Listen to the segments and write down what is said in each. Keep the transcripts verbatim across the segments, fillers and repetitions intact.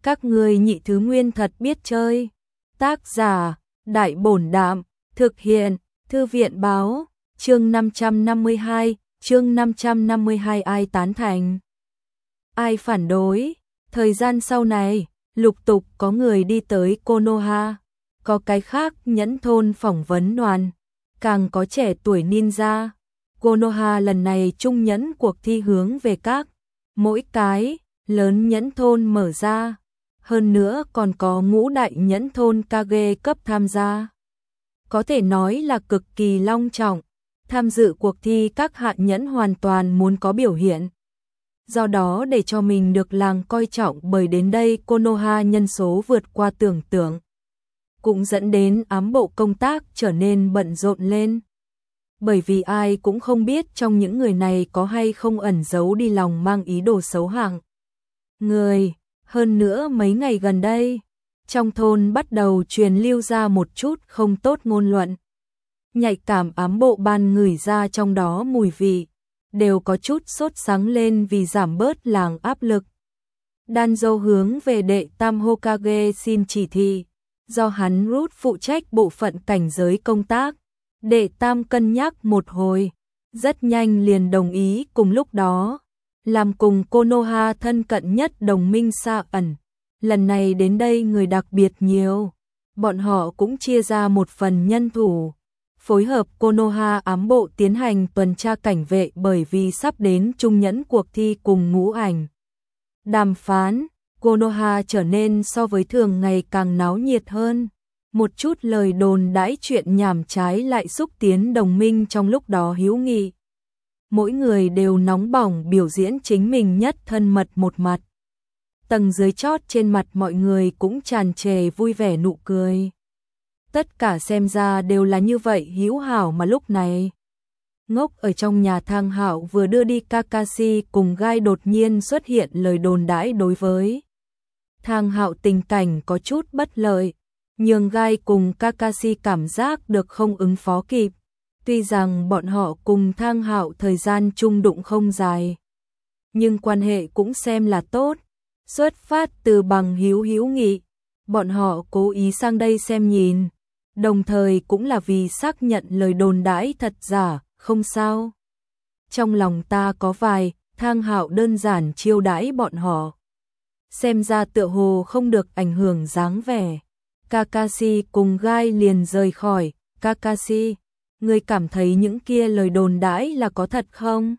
Các ngươi nhị thứ nguyên thật biết chơi. Tác giả, Đại Bổn Đạm, thực hiện, Thư viện Báo, chương năm trăm năm mươi hai, chương năm trăm năm mươi hai ai tán thành, ai phản đối. Thời gian sau này, lục tục có người đi tới Konoha, có cái khác nhẫn thôn phỏng vấn đoàn, càng có trẻ tuổi ninja. Konoha lần này trung nhẫn cuộc thi hướng về các, mỗi cái, lớn nhẫn thôn mở ra. Hơn nữa còn có ngũ đại nhẫn thôn Kage cấp tham gia. Có thể nói là cực kỳ long trọng. Tham dự cuộc thi các hạ nhẫn hoàn toàn muốn có biểu hiện. Do đó để cho mình được làng coi trọng bởi đến đây Konoha nhân số vượt qua tưởng tượng. Cũng dẫn đến ám bộ công tác trở nên bận rộn lên. Bởi vì ai cũng không biết trong những người này có hay không ẩn giấu đi lòng mang ý đồ xấu hạng người. Hơn nữa mấy ngày gần đây, trong thôn bắt đầu truyền lưu ra một chút không tốt ngôn luận. Nhạy cảm ám bộ ban ngửi ra trong đó mùi vị, đều có chút sốt sắng lên vì giảm bớt làng áp lực. Danzo hướng về đệ tam Hokage xin chỉ thị, do hắn rút phụ trách bộ phận cảnh giới công tác. Đệ tam cân nhắc một hồi, rất nhanh liền đồng ý. Cùng lúc đó, làm cùng Konoha thân cận nhất đồng minh Sa ẩn. Lần này đến đây người đặc biệt nhiều, bọn họ cũng chia ra một phần nhân thủ, phối hợp Konoha ám bộ tiến hành tuần tra cảnh vệ bởi vì sắp đến trung nhẫn cuộc thi cùng ngũ ảnh. Đàm phán, Konoha trở nên so với thường ngày càng náo nhiệt hơn. Một chút lời đồn đãi chuyện nhảm trái lại xúc tiến đồng minh trong lúc đó hữu nghị. Mỗi người đều nóng bỏng biểu diễn chính mình nhất thân mật một mặt. Tầng dưới chót trên mặt mọi người cũng tràn trề vui vẻ nụ cười. Tất cả xem ra đều là như vậy hữu hảo mà lúc này. Ngốc ở trong nhà Thang Hạo vừa đưa đi Kakashi cùng Gai đột nhiên xuất hiện lời đồn đãi đối với Thang Hạo tình cảnh có chút bất lợi, nhưng Gai cùng Kakashi cảm giác được không ứng phó kịp. Tuy rằng bọn họ cùng Thang Hạo thời gian chung đụng không dài, nhưng quan hệ cũng xem là tốt. Xuất phát từ bằng hữu hữu nghị, bọn họ cố ý sang đây xem nhìn, đồng thời cũng là vì xác nhận lời đồn đãi thật giả, không sao. Trong lòng ta có vài, Thang Hạo đơn giản chiêu đãi bọn họ. Xem ra tựa hồ không được ảnh hưởng dáng vẻ. Kakashi cùng Gai liền rời khỏi. Kakashi, ngươi cảm thấy những kia lời đồn đãi là có thật không?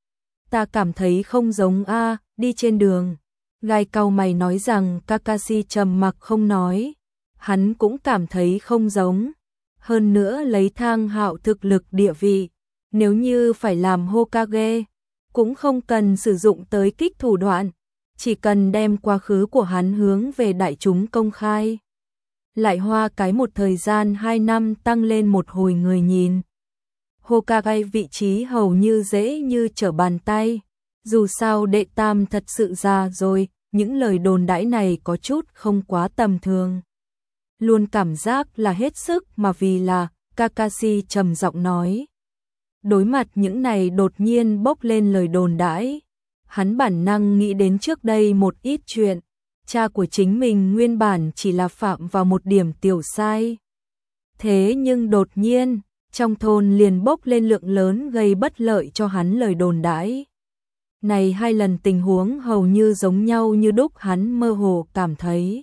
Ta cảm thấy không giống a. Đi trên đường, Gai cau mày nói rằng. Kakashi trầm mặc không nói, hắn cũng cảm thấy không giống. Hơn nữa lấy Thang Hạo thực lực địa vị, nếu như phải làm Hokage, cũng không cần sử dụng tới kích thủ đoạn, chỉ cần đem quá khứ của hắn hướng về đại chúng công khai. Lại hoa cái một thời gian hai năm tăng lên một hồi người nhìn. Hokage vị trí hầu như dễ như trở bàn tay. Dù sao đệ tam thật sự già rồi, những lời đồn đãi này có chút không quá tầm thường. Luôn cảm giác là hết sức mà vì là, Kakashi trầm giọng nói. Đối mặt những này đột nhiên bốc lên lời đồn đãi, hắn bản năng nghĩ đến trước đây một ít chuyện. Cha của chính mình nguyên bản chỉ là phạm vào một điểm tiểu sai. Thế nhưng đột nhiên, trong thôn liền bốc lên lượng lớn gây bất lợi cho hắn lời đồn đãi. Này hai lần tình huống hầu như giống nhau như đúc, hắn mơ hồ cảm thấy.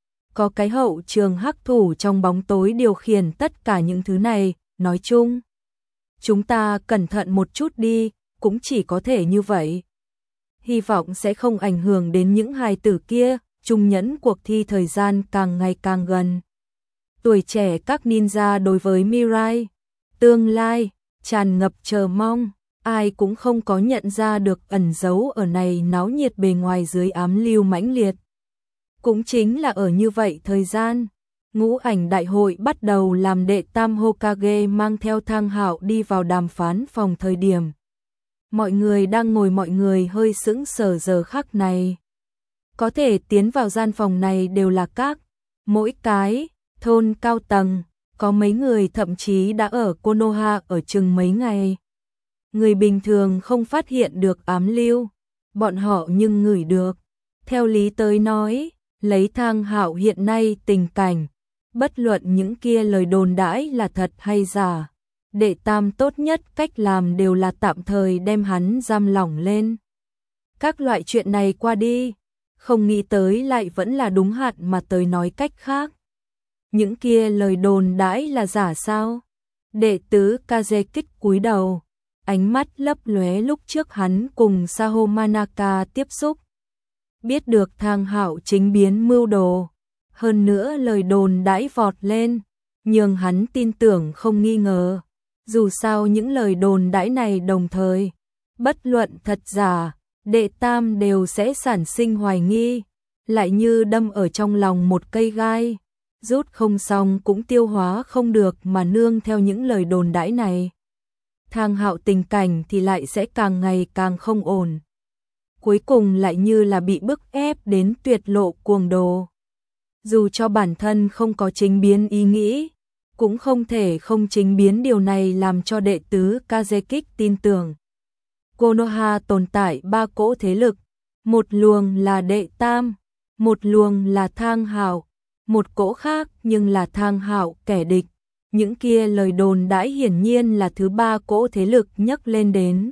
Có cái hậu trường hắc thủ trong bóng tối điều khiển tất cả những thứ này, nói chung. Chúng ta cẩn thận một chút đi, cũng chỉ có thể như vậy. Hy vọng sẽ không ảnh hưởng đến những hài tử kia. Trung nhẫn cuộc thi thời gian càng ngày càng gần. Tuổi trẻ các ninja đối với Mirai, tương lai, tràn ngập chờ mong. Ai cũng không có nhận ra được ẩn giấu ở này náo nhiệt bề ngoài dưới ám lưu mãnh liệt. Cũng chính là ở như vậy thời gian, ngũ ảnh đại hội bắt đầu làm đệ tam Hokage mang theo Thang Hạo đi vào đàm phán phòng thời điểm. Mọi người đang ngồi mọi người hơi sững sờ giờ khắc này. Có thể tiến vào gian phòng này đều là các, mỗi cái, thôn cao tầng, có mấy người thậm chí đã ở Konoha ở chừng mấy ngày. Người bình thường không phát hiện được ám lưu, bọn họ nhưng ngửi được. Theo lý tới nói, lấy Thang Hạo hiện nay tình cảnh, bất luận những kia lời đồn đãi là thật hay giả, Đệ Tam tốt nhất cách làm đều là tạm thời đem hắn giam lỏng lên. Các loại chuyện này qua đi, không nghĩ tới lại vẫn là đúng hạn mà tới nói cách khác. Những kia lời đồn đãi là giả sao? Đệ tứ Kazekik cúi đầu, ánh mắt lấp lóe lúc trước hắn cùng Saho Manaka tiếp xúc. Biết được Thang Hạo chính biến mưu đồ, hơn nữa lời đồn đãi vọt lên, nhưng hắn tin tưởng không nghi ngờ. Dù sao những lời đồn đãi này đồng thời, bất luận thật giả, Đệ Tam đều sẽ sản sinh hoài nghi, lại như đâm ở trong lòng một cây gai, rút không xong cũng tiêu hóa không được mà nương theo những lời đồn đãi này. Thang Hạo tình cảnh thì lại sẽ càng ngày càng không ổn. Cuối cùng lại như là bị bức ép đến tuyệt lộ cuồng đồ. Dù cho bản thân không có chính biến ý nghĩ, cũng không thể không chính biến điều này làm cho đệ tứ Kazekik tin tưởng. Konoha tồn tại ba cỗ thế lực, một luồng là Đệ Tam, một luồng là Thang Hạo, một cỗ khác nhưng là Thang Hạo kẻ địch. Những kia lời đồn đãi hiển nhiên là thứ ba cỗ thế lực nhắc lên đến.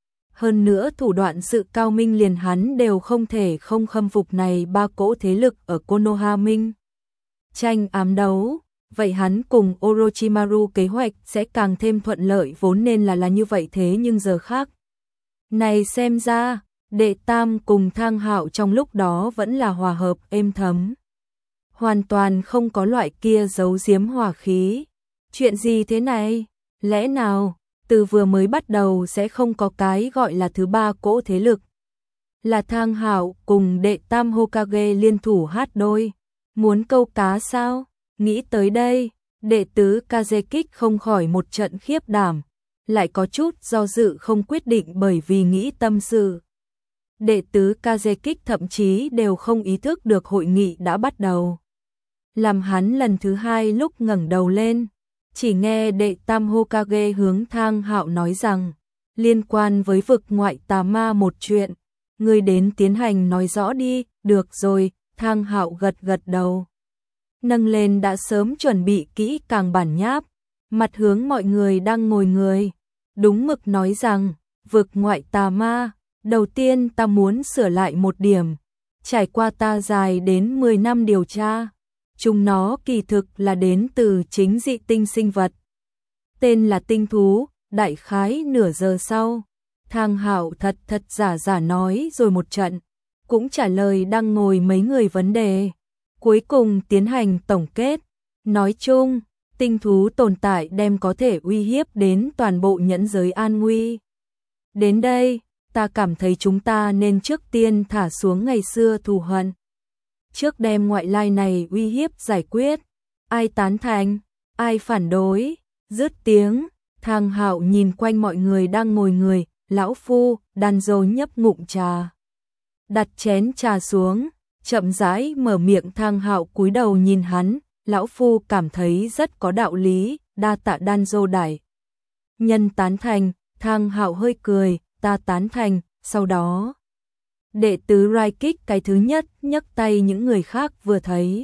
Hơn nữa thủ đoạn sự cao minh liền hắn đều không thể không khâm phục này ba cỗ thế lực ở Konoha Minh. Tranh ám đấu, vậy hắn cùng Orochimaru kế hoạch sẽ càng thêm thuận lợi, vốn nên là là như vậy, thế nhưng giờ khác này xem ra, Đệ Tam cùng Thang Hạo trong lúc đó vẫn là hòa hợp êm thấm. Hoàn toàn không có loại kia giấu giếm hỏa khí. Chuyện gì thế này? Lẽ nào, từ vừa mới bắt đầu sẽ không có cái gọi là thứ ba cỗ thế lực? Là Thang Hạo cùng Đệ Tam Hokage liên thủ hát đôi, muốn câu cá sao? Nghĩ tới đây, đệ tứ Kazekik không khỏi một trận khiếp đảm, lại có chút do dự không quyết định bởi vì nghĩ tâm sự. Đệ tứ Kazekik thậm chí đều không ý thức được hội nghị đã bắt đầu. Làm hắn lần thứ hai lúc ngẩng đầu lên, chỉ nghe Đệ Tam Hokage hướng Thang Hạo nói rằng, liên quan với vực ngoại tà ma một chuyện, người đến tiến hành nói rõ đi. Được rồi, Thang Hạo gật gật đầu. Nâng lên đã sớm chuẩn bị kỹ càng bản nháp, mặt hướng mọi người đang ngồi người, đúng mực nói rằng, vực ngoại tà ma, đầu tiên ta muốn sửa lại một điểm, trải qua ta dài đến mười năm điều tra, chúng nó kỳ thực là đến từ chính dị tinh sinh vật. Tên là tinh thú. Đại khái nửa giờ sau, Thang Hạo thật thật giả giả nói rồi một trận, cũng trả lời đang ngồi mấy người vấn đề. Cuối cùng tiến hành tổng kết, nói chung, tinh thú tồn tại đem có thể uy hiếp đến toàn bộ nhẫn giới an nguy. Đến đây, ta cảm thấy chúng ta nên trước tiên thả xuống ngày xưa thù hận. Trước đem ngoại lai này uy hiếp giải quyết, ai tán thành, ai phản đối, dứt tiếng, Thang Hạo nhìn quanh mọi người đang ngồi người, lão phu, Danzo nhấp ngụm trà. Đặt chén trà xuống, chậm rãi mở miệng. Thang Hạo cúi đầu nhìn hắn, lão phu cảm thấy rất có đạo lý, đa tạ Danzo đại nhân tán thành. Thang Hạo hơi cười, ta tán thành. Sau đó, đệ tứ Raikik cái thứ nhất nhấc tay, những người khác vừa thấy,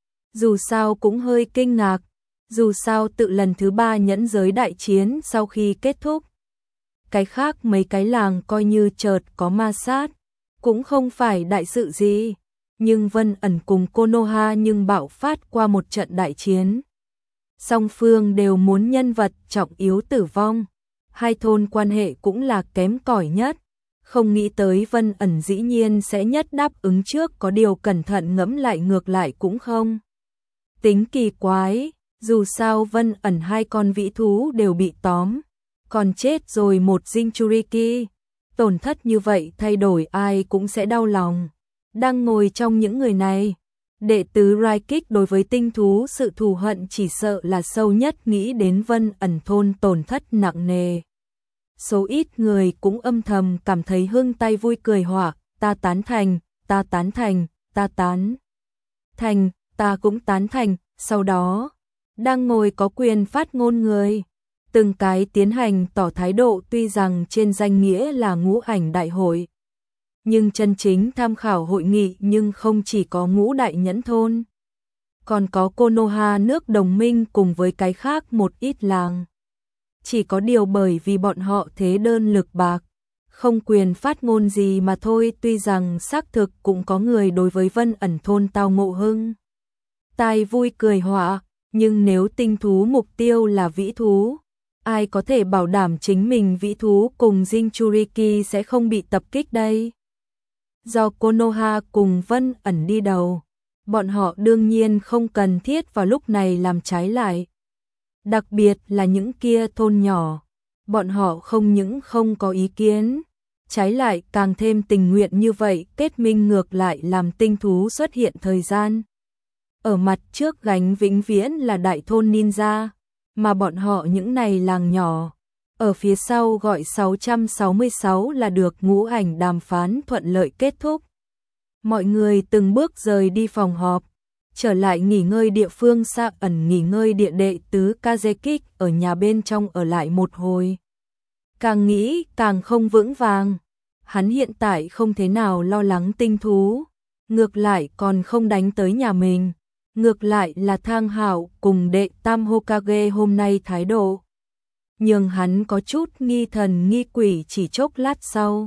dù sao cũng hơi kinh ngạc. Dù sao tự lần thứ ba nhẫn giới đại chiến sau khi kết thúc, cái khác mấy cái làng coi như chợt có ma sát, cũng không phải đại sự gì, nhưng Vân Ẩn cùng Konoha nhưng bạo phát qua một trận đại chiến. Song phương đều muốn nhân vật trọng yếu tử vong, hai thôn quan hệ cũng là kém cỏi nhất, không nghĩ tới Vân Ẩn dĩ nhiên sẽ nhất đáp ứng trước, có điều cẩn thận ngẫm lại ngược lại cũng không tính kỳ quái. Dù sao Vân Ẩn hai con vĩ thú đều bị tóm, còn chết rồi một Jinchuriki, tổn thất như vậy thay đổi ai cũng sẽ đau lòng. Đang ngồi trong những người này, đệ tứ Raikik đối với tinh thú sự thù hận chỉ sợ là sâu nhất, nghĩ đến Vân Ẩn thôn tổn thất nặng nề. Số ít người cũng âm thầm cảm thấy hưng tay vui cười họa, ta tán thành, ta tán thành, ta tán thành, ta cũng tán thành. Sau đó, đang ngồi có quyền phát ngôn người, từng cái tiến hành tỏ thái độ, tuy rằng trên danh nghĩa là ngũ ảnh đại hội, Nhưng chân chính tham khảo hội nghị nhưng không chỉ có ngũ đại nhẫn thôn, còn có Konoha nước đồng minh cùng với cái khác một ít làng. Chỉ có điều bởi vì bọn họ thế đơn lực bạc, không quyền phát ngôn gì mà thôi. Tuy rằng xác thực cũng có người đối với Vân Ẩn thôn Tào Ngộ Hưng tai vui cười họa, nhưng nếu tinh thú mục tiêu là vĩ thú, ai có thể bảo đảm chính mình vĩ thú cùng Jinchuriki sẽ không bị tập kích đây? Do Konoha cùng Vân Ẩn đi đầu, bọn họ đương nhiên không cần thiết vào lúc này làm trái lại. Đặc biệt là những kia thôn nhỏ, bọn họ không những không có ý kiến, trái lại càng thêm tình nguyện như vậy, kết minh ngược lại làm tinh thú xuất hiện thời gian. Ở mặt trước gánh vĩnh viễn là đại thôn ninja, mà bọn họ những này làng nhỏ, ở phía sau gọi sáu trăm sáu mươi sáu là được ngũ ảnh đàm phán thuận lợi kết thúc. Mọi người từng bước rời đi phòng họp, trở lại nghỉ ngơi địa phương. Xa Ẩn nghỉ ngơi địa đệ tứ Kazekik ở nhà bên trong ở lại một hồi. Càng nghĩ càng không vững vàng, hắn hiện tại không thế nào lo lắng tinh thú, ngược lại còn không đánh tới nhà mình. Ngược lại là Thang Hạo cùng đệ tam Hokage hôm nay thái độ nhưng hắn có chút nghi thần nghi quỷ. Chỉ chốc lát sau,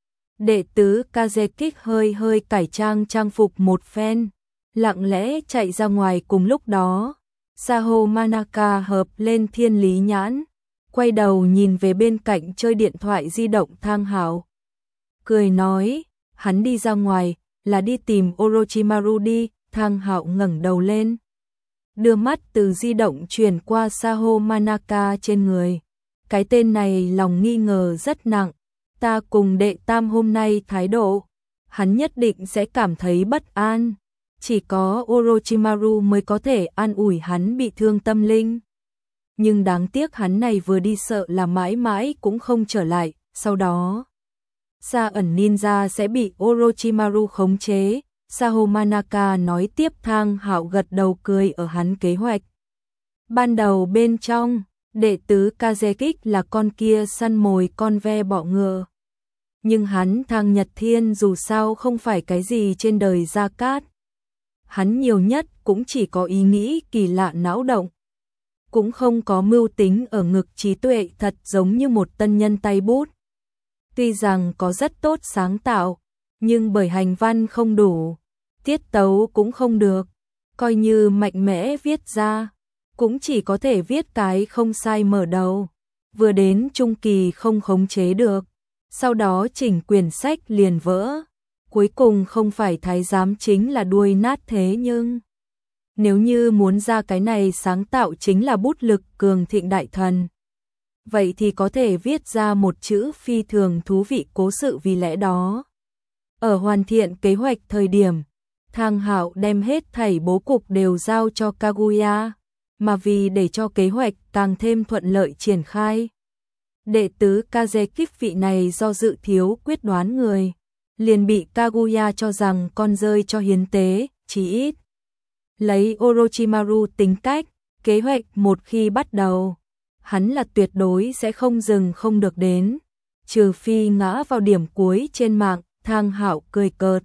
đệ tứ Kazekik hơi hơi cải trang trang phục một phen, lặng lẽ chạy ra ngoài. Cùng lúc đó, Saho Manaka hợp lên thiên lý nhãn, quay đầu nhìn về bên cạnh chơi điện thoại di động Thang Hạo, cười nói, hắn đi ra ngoài là đi tìm Orochimaru đi. Thang Hạo ngẩng đầu lên, đưa mắt từ di động truyền qua Saho Manaka trên người. Cái tên này lòng nghi ngờ rất nặng, ta cùng đệ tam hôm nay thái độ, hắn nhất định sẽ cảm thấy bất an. Chỉ có Orochimaru mới có thể an ủi hắn bị thương tâm linh. Nhưng đáng tiếc hắn này vừa đi sợ là mãi mãi cũng không trở lại, sau đó Sa Ẩn Ninja sẽ bị Orochimaru khống chế. Saho Manaka nói tiếp. Thang Hạo gật đầu cười ở hắn kế hoạch ban đầu bên trong. Đệ tứ Kazekik là con kia săn mồi con ve bọ ngựa, nhưng hắn Thang Nhật Thiên dù sao không phải cái gì trên đời gia cát, hắn nhiều nhất cũng chỉ có ý nghĩ kỳ lạ não động, cũng không có mưu tính ở ngực. Trí tuệ thật giống như một tân nhân tay bút, tuy rằng có rất tốt sáng tạo, nhưng bởi hành văn không đủ, tiết tấu cũng không được, coi như mạnh mẽ viết ra, cũng chỉ có thể viết cái không sai mở đầu, vừa đến trung kỳ không khống chế được, sau đó chỉnh quyển sách liền vỡ, cuối cùng không phải thái giám chính là đuôi nát. Thế nhưng nếu như muốn ra cái này sáng tạo chính là bút lực cường thịnh đại thần, vậy thì có thể viết ra một chữ phi thường thú vị cố sự. Vì lẽ đó, ở hoàn thiện kế hoạch thời điểm, Thang Hạo đem hết thảy bố cục đều giao cho Kaguya, mà vì để cho kế hoạch càng thêm thuận lợi triển khai, đệ tứ Kazekik vị này do dự thiếu quyết đoán người, liền bị Kaguya cho rằng con rơi cho hiến tế. Chỉ ít lấy Orochimaru tính cách, kế hoạch một khi bắt đầu, hắn là tuyệt đối sẽ không dừng không được đến, trừ phi ngã vào điểm cuối trên mạng. Thang Hạo cười cợt,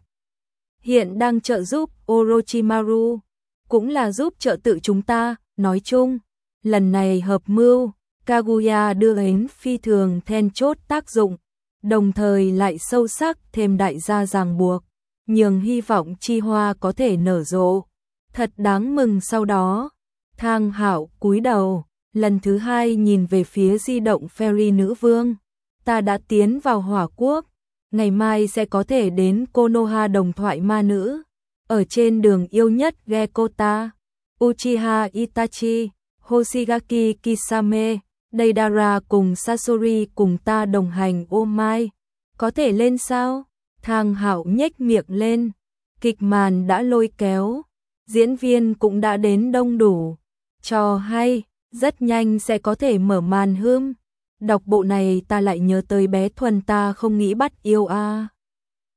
hiện đang trợ giúp Orochimaru, cũng là giúp trợ tự chúng ta. Nói chung, lần này hợp mưu, Kaguya đưa đến phi thường then chốt tác dụng, đồng thời lại sâu sắc thêm đại gia ràng buộc, nhường hy vọng chi hoa có thể nở rộ. Thật đáng mừng. Sau đó, Thang Hạo cúi đầu, lần thứ hai nhìn về phía di động Fairy nữ vương. Ta đã tiến vào Hỏa Quốc, ngày mai sẽ có thể đến Konoha đồng thoại ma nữ. Ở trên đường yêu nhất Gekota, Uchiha Itachi, Hoshigaki Kisame, Deidara cùng Sasori cùng ta đồng hành. Ô mai, có thể lên sao? Thang Hạo nhếch miệng lên, kịch màn đã lôi kéo, diễn viên cũng đã đến đông đủ, trò hay, rất nhanh sẽ có thể mở màn hươm. Đọc bộ này ta lại nhớ tới bé Thuần ta không nghĩ bắt yêu a. À.